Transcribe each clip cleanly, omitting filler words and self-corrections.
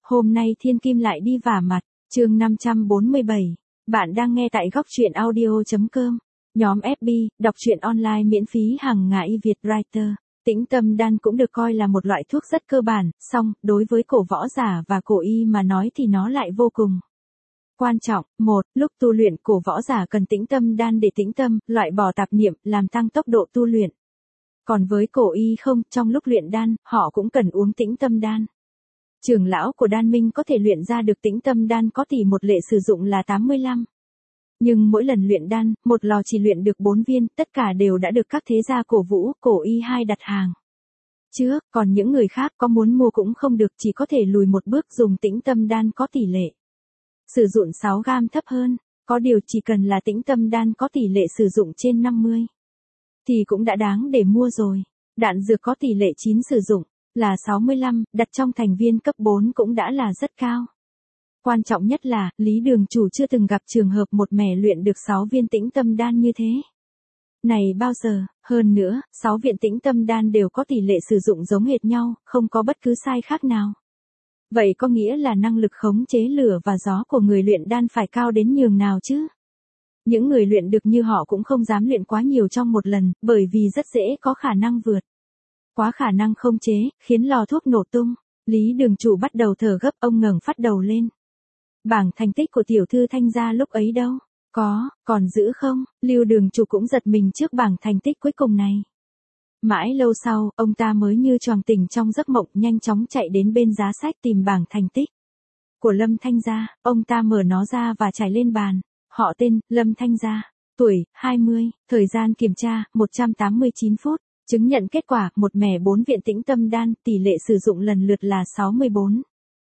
Hôm nay Thiên Kim lại đi vả mặt, chương 547. Bạn đang nghe tại góc truyện audio.com. Nhóm FB, đọc truyện online miễn phí hàng ngày Việt Writer. Tĩnh tâm đan cũng được coi là một loại thuốc rất cơ bản, song, đối với cổ võ giả và cổ y mà nói thì nó lại vô cùng quan trọng. Lúc tu luyện cổ võ giả cần tĩnh tâm đan để tĩnh tâm, loại bỏ tạp niệm, làm tăng tốc độ tu luyện. Còn với cổ y không, trong lúc luyện đan, họ cũng cần uống tĩnh tâm đan. Trưởng lão của đan minh có thể luyện ra được tĩnh tâm đan có tỷ một lệ sử dụng là 85. Nhưng mỗi lần luyện đan, một lò chỉ luyện được 4 viên, tất cả đều đã được các thế gia cổ vũ, cổ y 2 đặt hàng trước, còn những người khác có muốn mua cũng không được, chỉ có thể lùi một bước dùng tĩnh tâm đan có tỷ lệ sử dụng 6 gam thấp hơn. Có điều chỉ cần là tĩnh tâm đan có tỷ lệ sử dụng trên 50 thì cũng đã đáng để mua rồi. Đạn dược có tỷ lệ 9 sử dụng là 65, đặt trong thành viên cấp 4 cũng đã là rất cao. Quan trọng nhất là, Lý Đường Chủ chưa từng gặp trường hợp một mẻ luyện được 6 viên tĩnh tâm đan như thế này bao giờ. Hơn nữa, 6 viên tĩnh tâm đan đều có tỷ lệ sử dụng giống hệt nhau, không có bất cứ sai khác nào. Vậy có nghĩa là năng lực khống chế lửa và gió của người luyện đan phải cao đến nhường nào chứ? Những người luyện được như họ cũng không dám luyện quá nhiều trong một lần, bởi vì rất dễ có khả năng vượt quá khả năng không chế, khiến lò thuốc nổ tung. Lý Đường Chủ bắt đầu thở gấp, ông ngẩng phát đầu lên. Bảng thành tích của tiểu thư Thanh gia lúc ấy đâu? Còn giữ không? Lưu Đường Chủ cũng giật mình trước bảng thành tích cuối cùng này. Mãi lâu sau, ông ta mới như choàng tỉnh trong giấc mộng, nhanh chóng chạy đến bên giá sách tìm bảng thành tích của Lâm Thanh gia. Ông ta mở nó ra và trải lên bàn. Họ tên, Lâm Thanh gia. Tuổi, 20. Thời gian kiểm tra, 189 phút. Chứng nhận kết quả, một mẻ 4 viện tĩnh tâm đan, tỷ lệ sử dụng lần lượt là 64,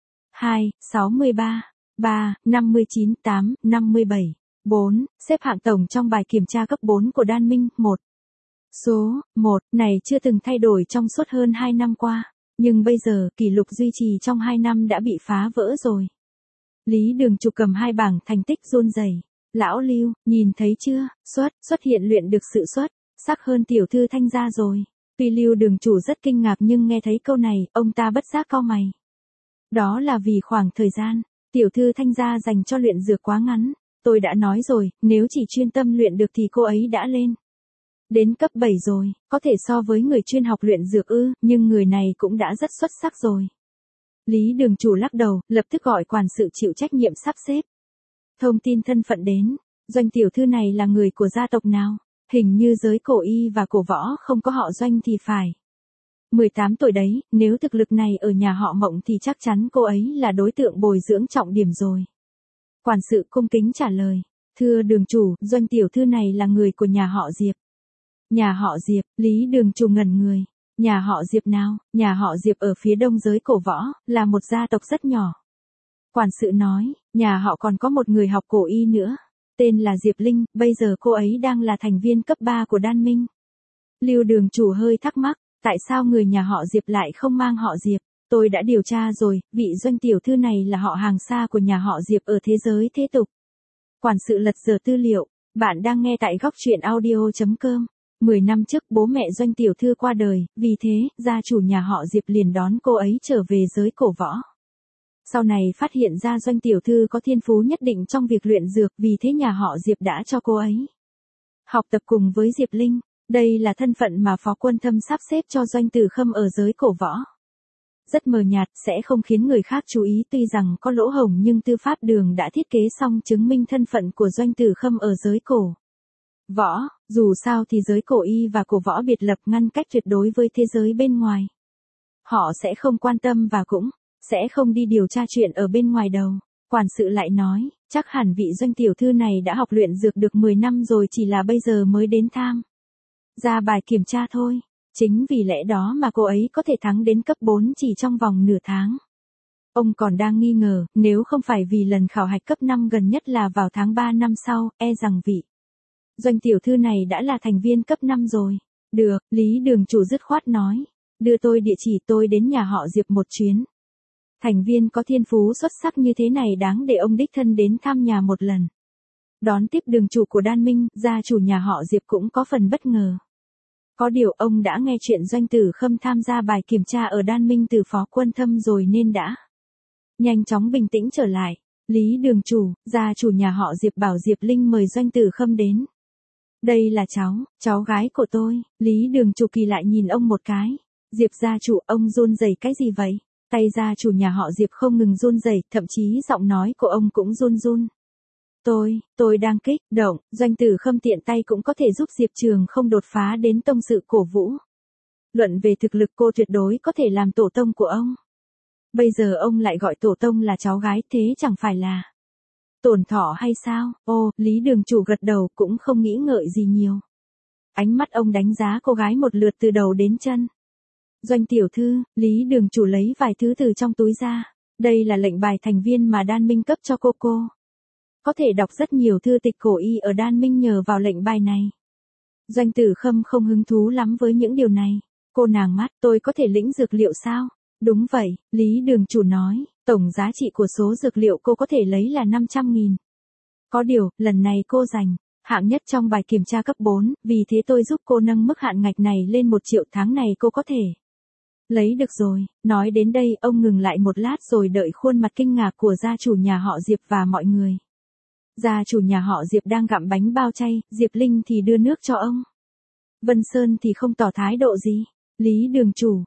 2, 63, 3, 59, 8, 57, 4, xếp hạng tổng trong bài kiểm tra cấp 4 của đan minh, 1. Số 1 này chưa từng thay đổi trong suốt hơn 2 năm qua, nhưng bây giờ, kỷ lục duy trì trong 2 năm đã bị phá vỡ rồi. Lý Đường Chủ cầm 2 bảng thành tích run rẩy. Lão Lưu, nhìn thấy chưa, xuất hiện luyện được sự sắc hơn tiểu thư Thanh gia rồi. Tuy Lưu Đường Chủ rất kinh ngạc nhưng nghe thấy câu này, ông ta bất giác cau mày. Đó là vì khoảng thời gian tiểu thư Thanh gia dành cho luyện dược quá ngắn. Tôi đã nói rồi, nếu chỉ chuyên tâm luyện được thì cô ấy đã lên đến cấp 7 rồi, có thể so với người chuyên học luyện dược nhưng người này cũng đã rất xuất sắc rồi. Lý Đường Chủ lắc đầu, lập tức gọi quản sự chịu trách nhiệm sắp xếp thông tin thân phận đến. Doanh tiểu thư này là người của gia tộc nào? Hình như giới cổ y và cổ võ không có họ Doanh thì phải. 18 tuổi đấy, nếu thực lực này ở nhà họ Mộng thì chắc chắn cô ấy là đối tượng bồi dưỡng trọng điểm rồi. Quản sự cung kính trả lời. Thưa Đường Chủ, Doanh tiểu thư này là người của nhà họ Diệp. Nhà họ Diệp? Lý Đường Chủ ngẩn người. Nhà họ Diệp nào? Nhà họ Diệp ở phía đông giới cổ võ, là một gia tộc rất nhỏ. Quản sự nói, nhà họ còn có một người học cổ y nữa. Tên là Diệp Linh, bây giờ cô ấy đang là thành viên cấp 3 của đan minh. Lưu Đường Chủ hơi thắc mắc, tại sao người nhà họ Diệp lại không mang họ Diệp? Tôi đã điều tra rồi, vị Doanh tiểu thư này là họ hàng xa của nhà họ Diệp ở thế giới thế tục. Quản sự lật dở tư liệu, bạn đang nghe tại góc truyện audio.com. 10 năm trước bố mẹ Doanh tiểu thư qua đời, vì thế, gia chủ nhà họ Diệp liền đón cô ấy trở về giới cổ võ. Sau này phát hiện ra Doanh tiểu thư có thiên phú nhất định trong việc luyện dược, vì thế nhà họ Diệp đã cho cô ấy học tập cùng với Diệp Linh. Đây là thân phận mà Phó Quân Thâm sắp xếp cho Doanh Tử Khâm ở giới cổ võ. Rất mờ nhạt, sẽ không khiến người khác chú ý, tuy rằng có lỗ hổng nhưng tư pháp đường đã thiết kế xong chứng minh thân phận của Doanh Tử Khâm ở giới cổ võ. Dù sao thì giới cổ y và cổ võ biệt lập, ngăn cách tuyệt đối với thế giới bên ngoài. Họ sẽ không quan tâm và cũng sẽ không đi điều tra chuyện ở bên ngoài đâu. Quản sự lại nói, chắc hẳn vị Doanh tiểu thư này đã học luyện dược được 10 năm rồi, chỉ là bây giờ mới đến tham ra bài kiểm tra thôi. Chính vì lẽ đó mà cô ấy có thể thắng đến cấp 4 chỉ trong vòng nửa tháng. Ông còn đang nghi ngờ, nếu không phải vì lần khảo hạch cấp 5 gần nhất là vào tháng 3 năm sau, e rằng vị Doanh tiểu thư này đã là thành viên cấp 5 rồi. Được, Lý Đường Chủ dứt khoát nói. Đưa tôi địa chỉ, tôi đến nhà họ Diệp một chuyến. Thành viên có thiên phú xuất sắc như thế này đáng để ông đích thân đến thăm nhà một lần. Đón tiếp Đường Chủ của đan minh, gia chủ nhà họ Diệp cũng có phần bất ngờ. Có điều ông đã nghe chuyện Doanh Tử Khâm tham gia bài kiểm tra ở đan minh từ Phó Quân Thâm rồi nên đã nhanh chóng bình tĩnh trở lại. Lý đường chủ, gia chủ nhà họ Diệp bảo Diệp Linh mời Doanh Tử Khâm đến. Đây là cháu gái của tôi. Lý đường chủ kỳ lại nhìn ông một cái. Diệp gia chủ, ông run rẩy cái gì vậy? Tay gia chủ nhà họ Diệp không ngừng run rẩy, thậm chí giọng nói của ông cũng run run. Tôi đang kích động, Doanh Tử Khâm tiện tay cũng có thể giúp Diệp Trường không đột phá đến tông sự cổ vũ. Luận về thực lực cô tuyệt đối có thể làm tổ tông của ông. Bây giờ ông lại gọi tổ tông là cháu gái, thế chẳng phải là tổn thọ hay sao? Ô, Lý đường chủ gật đầu cũng không nghĩ ngợi gì nhiều. Ánh mắt ông đánh giá cô gái một lượt từ đầu đến chân. Doanh tiểu thư, Lý đường chủ lấy vài thứ từ trong túi ra. Đây là lệnh bài thành viên mà Đan Minh cấp cho cô. Có thể đọc rất nhiều thư tịch cổ y ở Đan Minh nhờ vào lệnh bài này. Doanh Tử Khâm không hứng thú lắm với những điều này. Cô nàng mắt, tôi có thể lĩnh dược liệu sao? Đúng vậy, Lý đường chủ nói, tổng giá trị của số dược liệu cô có thể lấy là 500.000. Có điều, lần này cô giành hạng nhất trong bài kiểm tra cấp 4, vì thế tôi giúp cô nâng mức hạn ngạch này lên 1 triệu, tháng này cô có thể lấy được rồi. Nói đến đây ông ngừng lại một lát rồi đợi khuôn mặt kinh ngạc của gia chủ nhà họ Diệp và mọi người. Gia chủ nhà họ Diệp đang gặm bánh bao chay, Diệp Linh thì đưa nước cho ông. Vân Sơn thì không tỏ thái độ gì. Lý đường chủ,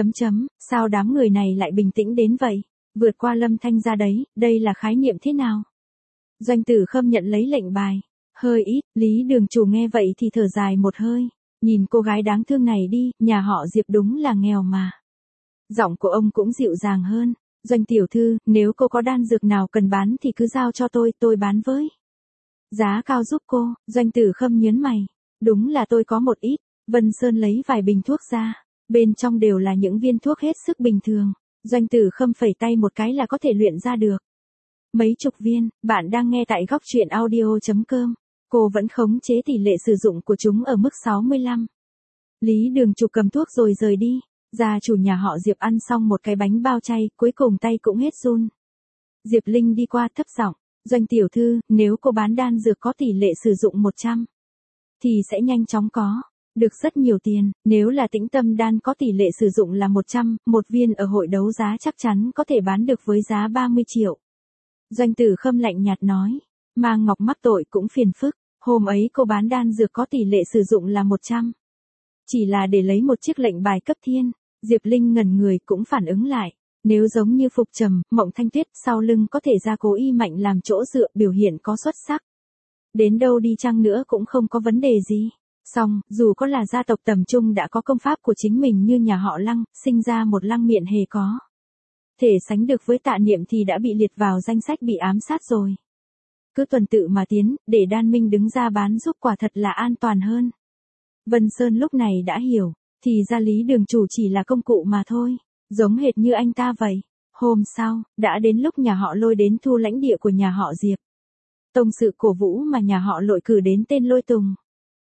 sao đám người này lại bình tĩnh đến vậy? Vượt qua Lâm Thanh ra đấy, đây là khái niệm thế nào? Doanh Tử Khâm nhận lấy lệnh bài. Hơi ít, Lý đường chủ nghe vậy thì thở dài một hơi. Nhìn cô gái đáng thương này đi, nhà họ Diệp đúng là nghèo mà. Giọng của ông cũng dịu dàng hơn. Doanh tiểu thư, nếu cô có đan dược nào cần bán thì cứ giao cho tôi bán với giá cao giúp cô. Doanh Tử Khâm nhớn mày. Đúng là tôi có một ít. Vân Sơn lấy vài bình thuốc ra. Bên trong đều là những viên thuốc hết sức bình thường. Doanh Tử Khâm phẩy tay một cái là có thể luyện ra được mấy chục viên. Bạn đang nghe tại góc truyện audio.com. Cô vẫn khống chế tỷ lệ sử dụng của chúng ở mức 65. Lý đường chủ cầm thuốc rồi rời đi. Gia chủ nhà họ Diệp ăn xong một cái bánh bao chay, cuối cùng tay cũng hết run. Diệp Linh đi qua thấp giọng, Doanh tiểu thư, nếu cô bán đan dược có tỷ lệ sử dụng 100, thì sẽ nhanh chóng có được rất nhiều tiền. Nếu là Tĩnh Tâm đan có tỷ lệ sử dụng là 100, một viên ở hội đấu giá chắc chắn có thể bán được với giá 30 triệu. Doanh Tử Khâm lạnh nhạt nói, Mang Ngọc mắc tội cũng phiền phức. Hôm ấy cô bán đan dược có tỷ lệ sử dụng là 100. Chỉ là để lấy một chiếc lệnh bài cấp thiên. Diệp Linh ngẩn người cũng phản ứng lại. Nếu giống như Phục Trầm, Mộng Thanh Tuyết, sau lưng có thể ra cố y mạnh làm chỗ dựa, biểu hiện có xuất sắc. Đến đâu đi chăng nữa cũng không có vấn đề gì. Song, dù có là gia tộc tầm trung đã có công pháp của chính mình như nhà họ Lăng, sinh ra một Lăng Miện hề có thể sánh được với Tạ Niệm thì đã bị liệt vào danh sách bị ám sát rồi. Cứ tuần tự mà tiến, để Đan Minh đứng ra bán giúp quả thật là an toàn hơn. Vân Sơn lúc này đã hiểu, thì ra Lý đường chủ chỉ là công cụ mà thôi, giống hệt như anh ta vậy. Hôm sau, đã đến lúc nhà họ Lôi đến thu lãnh địa của nhà họ Diệp. Tông sự cổ vũ mà nhà họ Lôi cử đến tên Lôi Tùng.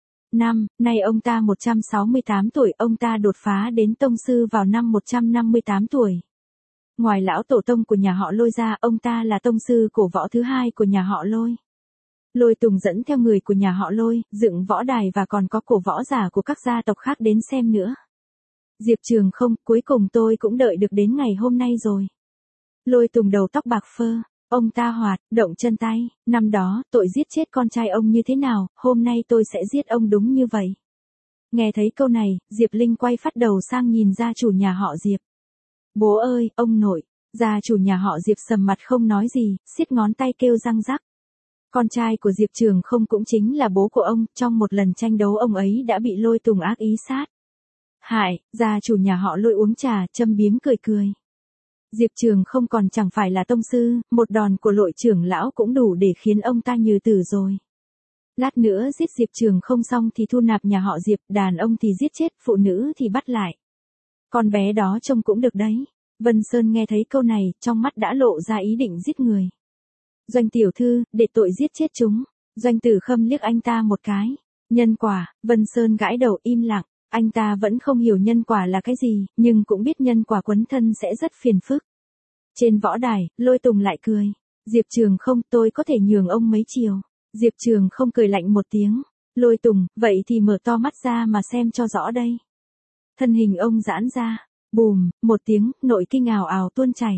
Nay ông ta 168 tuổi, ông ta đột phá đến tông sư vào năm 158 tuổi. Ngoài lão tổ tông của nhà họ Lôi ra, ông ta là tông sư cổ võ thứ hai của nhà họ Lôi. Lôi Tùng dẫn theo người của nhà họ Lôi, dựng võ đài và còn có cổ võ giả của các gia tộc khác đến xem nữa. Diệp Trường không, cuối cùng tôi cũng đợi được đến ngày hôm nay rồi. Lôi Tùng đầu tóc bạc phơ, ông ta hoạt, động chân tay, năm đó, tội giết chết con trai ông như thế nào, hôm nay tôi sẽ giết ông đúng như vậy. Nghe thấy câu này, Diệp Linh quay phát đầu sang nhìn gia chủ nhà họ Diệp. Bố ơi, ông nội. Gia chủ nhà họ Diệp sầm mặt không nói gì, siết ngón tay kêu răng rắc. Con trai của Diệp Trường không cũng chính là bố của ông, trong một lần tranh đấu ông ấy đã bị Lôi Tùng ác ý sát hại. Gia chủ nhà họ Lôi uống trà, châm biếm cười. Diệp Trường không còn chẳng phải là tông sư, một đòn của Lôi trưởng lão cũng đủ để khiến ông ta như tử rồi. Lát nữa giết Diệp Trường không xong thì thu nạp nhà họ Diệp, đàn ông thì giết chết, phụ nữ thì bắt lại. Con bé đó trông cũng được đấy. Vân Sơn nghe thấy câu này, trong mắt đã lộ ra ý định giết người. Doanh tiểu thư, để tội giết chết chúng. Doanh Tử Khâm liếc anh ta một cái. Nhân quả, Vân Sơn gãi đầu im lặng. Anh ta vẫn không hiểu nhân quả là cái gì, nhưng cũng biết nhân quả quấn thân sẽ rất phiền phức. Trên võ đài, Lôi Tùng lại cười. Diệp Trường không, tôi có thể nhường ông mấy chiều. Diệp Trường không cười lạnh một tiếng. Lôi Tùng, vậy thì mở to mắt ra mà xem cho rõ đây. Thân hình ông giãn ra. Bùm, một tiếng, nội kinh ào ào tuôn chảy.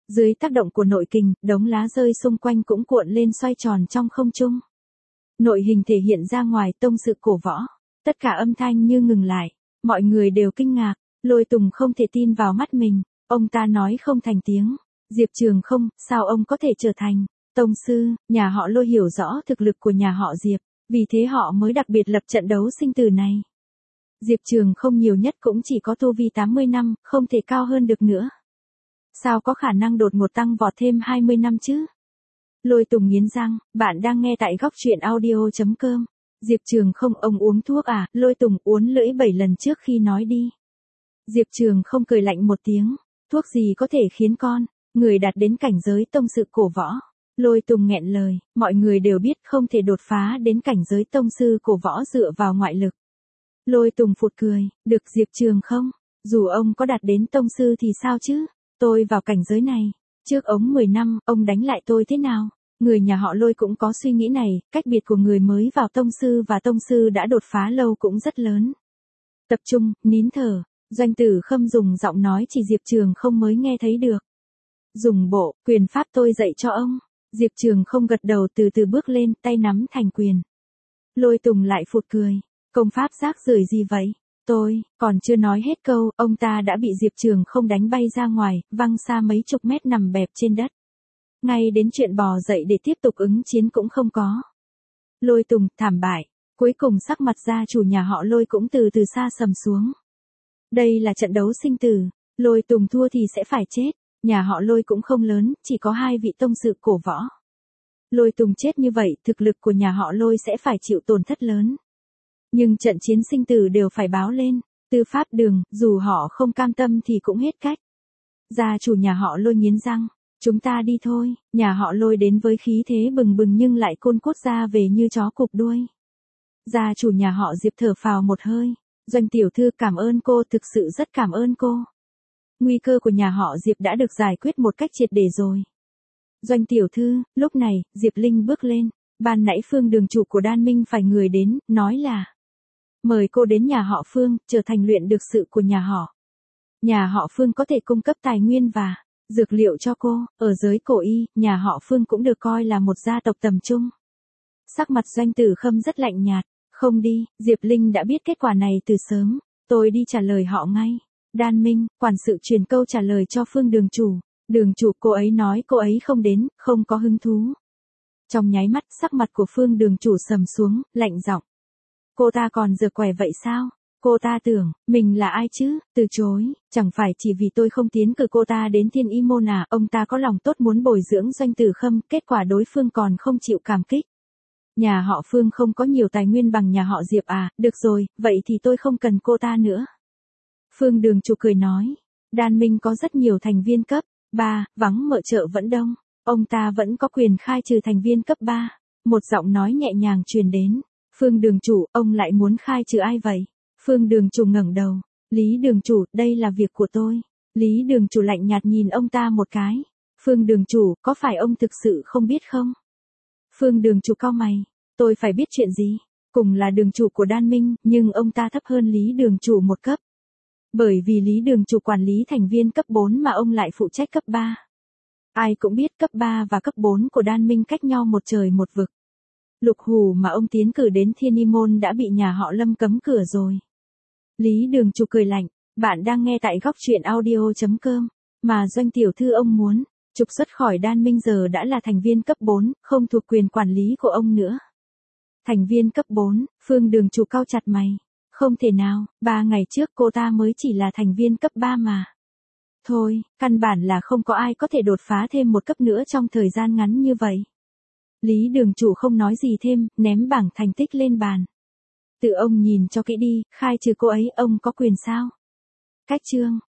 Dưới tác động của nội kình, đống lá rơi xung quanh cũng cuộn lên xoay tròn trong không trung. Nội hình thể hiện ra ngoài tông sự cổ võ. Tất cả âm thanh như ngừng lại. Mọi người đều kinh ngạc. Lôi Tùng không thể tin vào mắt mình. Ông ta nói không thành tiếng. Diệp Trường không, sao ông có thể trở thành tông sư? Nhà họ Lôi hiểu rõ thực lực của nhà họ Diệp. Vì thế họ mới đặc biệt lập trận đấu sinh tử này. Diệp Trường không nhiều nhất cũng chỉ có tu vi 80 năm, không thể cao hơn được nữa. Sao có khả năng đột ngột tăng vọt thêm 20 năm chứ? Lôi Tùng nghiến răng, bạn đang nghe tại góc truyện audio.com. Diệp Trường không, ông uống thuốc à? Lôi Tùng uốn lưỡi 7 lần trước khi nói đi. Diệp Trường không cười lạnh một tiếng, thuốc gì có thể khiến người đạt đến cảnh giới tông sư cổ võ. Lôi Tùng nghẹn lời, mọi người đều biết không thể đột phá đến cảnh giới tông sư cổ võ dựa vào ngoại lực. Lôi Tùng phụt cười, được Diệp Trường không, dù ông có đạt đến tông sư thì sao chứ, tôi vào cảnh giới này, trước ống 10 năm, ông đánh lại tôi thế nào? Người nhà họ Lôi cũng có suy nghĩ này, cách biệt của người mới vào tông sư và tông sư đã đột phá lâu cũng rất lớn. Tập trung, nín thở, Doanh Tử Khâm dùng giọng nói chỉ Diệp Trường không mới nghe thấy được. Dùng bộ, quyền pháp tôi dạy cho ông. Diệp Trường không gật đầu từ từ bước lên, tay nắm thành quyền. Lôi Tùng lại phụt cười. Công pháp rác rưởi gì vậy? Tôi, còn chưa nói hết câu, ông ta đã bị Diệp Trường không đánh bay ra ngoài, văng xa mấy chục mét nằm bẹp trên đất. Ngay đến chuyện bò dậy để tiếp tục ứng chiến cũng không có. Lôi Tùng, thảm bại. Cuối cùng sắc mặt gia chủ nhà họ Lôi cũng từ từ xa sầm xuống. Đây là trận đấu sinh tử. Lôi Tùng thua thì sẽ phải chết. Nhà họ Lôi cũng không lớn, chỉ có 2 vị tông sư cổ võ. Lôi Tùng chết như vậy, thực lực của nhà họ Lôi sẽ phải chịu tổn thất lớn. Nhưng trận chiến sinh tử đều phải báo lên. Tư pháp đường, dù họ không cam tâm thì cũng hết cách. Gia chủ nhà họ Lôi nghiến răng. Chúng ta đi thôi. Nhà họ Lôi đến với khí thế bừng bừng nhưng lại côn cốt ra về như chó cụp đuôi. Gia chủ nhà họ Diệp thở phào một hơi. Doanh tiểu thư, cảm ơn cô, thực sự rất cảm ơn cô. Nguy cơ của nhà họ Diệp đã được giải quyết một cách triệt để rồi. Doanh tiểu thư, lúc này, Diệp Linh bước lên. Ban nãy Phương đường chủ của Đan Minh phải người đến, nói là mời cô đến nhà họ Phương, trở thành luyện được sự của nhà họ. Nhà họ Phương có thể cung cấp tài nguyên và dược liệu cho cô. Ở giới cổ y, nhà họ Phương cũng được coi là một gia tộc tầm trung. Sắc mặt Doanh Tử Khâm rất lạnh nhạt. Không đi, Diệp Linh đã biết kết quả này từ sớm. Tôi đi trả lời họ ngay. Đan Minh, quản sự truyền câu trả lời cho Phương đường chủ. Đường chủ, cô ấy nói cô ấy không đến, không có hứng thú. Trong nháy mắt, sắc mặt của Phương đường chủ sầm xuống, lạnh giọng. Cô ta còn giở quẻ vậy sao? Cô ta tưởng, mình là ai chứ? Từ chối, chẳng phải chỉ vì tôi không tiến cử cô ta đến Thiên Y Môn à? Ông ta có lòng tốt muốn bồi dưỡng Doanh Tử Khâm, kết quả đối phương còn không chịu cảm kích. Nhà họ Phương không có nhiều tài nguyên bằng nhà họ Diệp à? Được rồi, vậy thì tôi không cần cô ta nữa. Phương đường chủ cười nói. Đan Minh có rất nhiều thành viên cấp 3, vắng mở chợ vẫn đông. Ông ta vẫn có quyền khai trừ thành viên cấp 3. Một giọng nói nhẹ nhàng truyền đến. Phương đường chủ, ông lại muốn khai trừ ai vậy? Phương đường chủ ngẩng đầu. Lý đường chủ, đây là việc của tôi. Lý đường chủ lạnh nhạt nhìn ông ta một cái. Phương đường chủ, có phải ông thực sự không biết không? Phương đường chủ cau mày. Tôi phải biết chuyện gì? Cùng là đường chủ của Đan Minh, nhưng ông ta thấp hơn Lý đường chủ một cấp. Bởi vì Lý đường chủ quản lý thành viên cấp 4 mà ông lại phụ trách cấp 3. Ai cũng biết cấp 3 và cấp 4 của Đan Minh cách nhau một trời một vực. Lục Hủ mà ông tiến cử đến Thiên Y Môn đã bị nhà họ Lâm cấm cửa rồi. Lý đường chủ cười lạnh, bạn đang nghe tại góc truyện audio.com, mà Doanh tiểu thư ông muốn trục xuất khỏi Đan Minh giờ đã là thành viên cấp 4, không thuộc quyền quản lý của ông nữa. Thành viên cấp 4, Phương đường chủ cau chặt mày. Không thể nào, 3 ngày trước cô ta mới chỉ là thành viên cấp 3 mà. Thôi, căn bản là không có ai có thể đột phá thêm một cấp nữa trong thời gian ngắn như vậy. Lý đường chủ không nói gì thêm, ném bảng thành tích lên bàn. Tự ông nhìn cho kỹ đi, khai trừ cô ấy, ông có quyền sao? Cách chương.